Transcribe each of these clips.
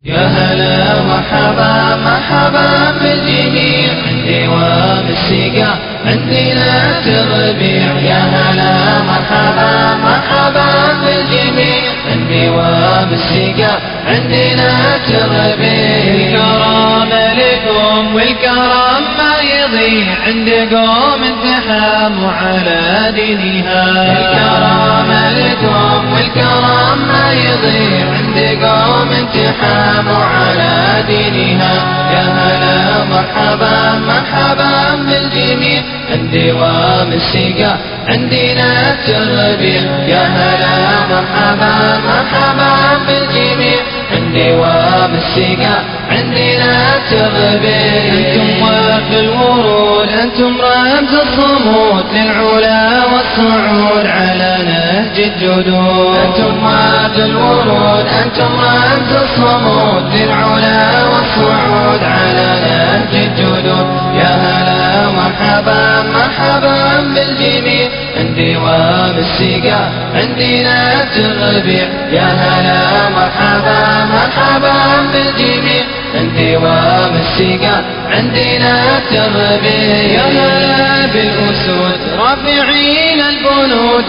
يا هلا مرحبا مرحبا بالجميع، دوام السقا عندنا الربيع. يا هلا مرحبا مرحبا بالجميع، دوام السقا عندنا الربيع. الكرم لكم والكرم ما يضيع، عند قوم انتحاموا على دينها. الكرم لكم والكرم ما يضيع، عند قوم انتحاموا على دينها. يا هلا مرحبا مرحبا بالجميع، دوام السقا عندنا الربيع. يا هلا مرحبا مرحبا بالجميع، دوام السقا عندنا الربيع. انتم وفد الورود، انتم رمز الصمود للعلا والصعود على نهج الجدود. انتم وفد الورود، انتم رمز الصمود للعلا والصعود على نهج الجدود. يا هلا مرحبا مرحبا بالجميع، دوام السقا عندنا الربيع. يا هلا مرحبا مرحبا بالجميع، دوام السقا عندنا الربيع. يا هلا بالأسود رافعين البنود،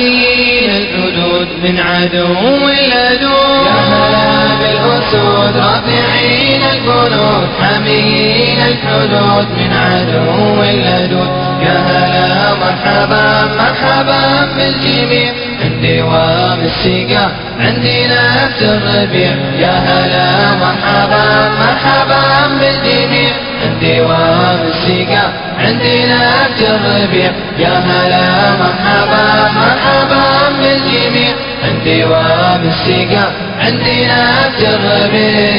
حامين الحدود من عدو اللدود. يا هلا بالأسود رافعين البنود، حامين الحدود من عدو اللدود. يا هلا مرحبا مرحبا بالجميع، دوام السقا عندنا الربيع. يا هلا مرحبا مرحبا بالجميع، دوام السقا عندنا الربيع. يا هلا مرحبا مرحبا بالجميع، دوام السقا عندنا الربيع.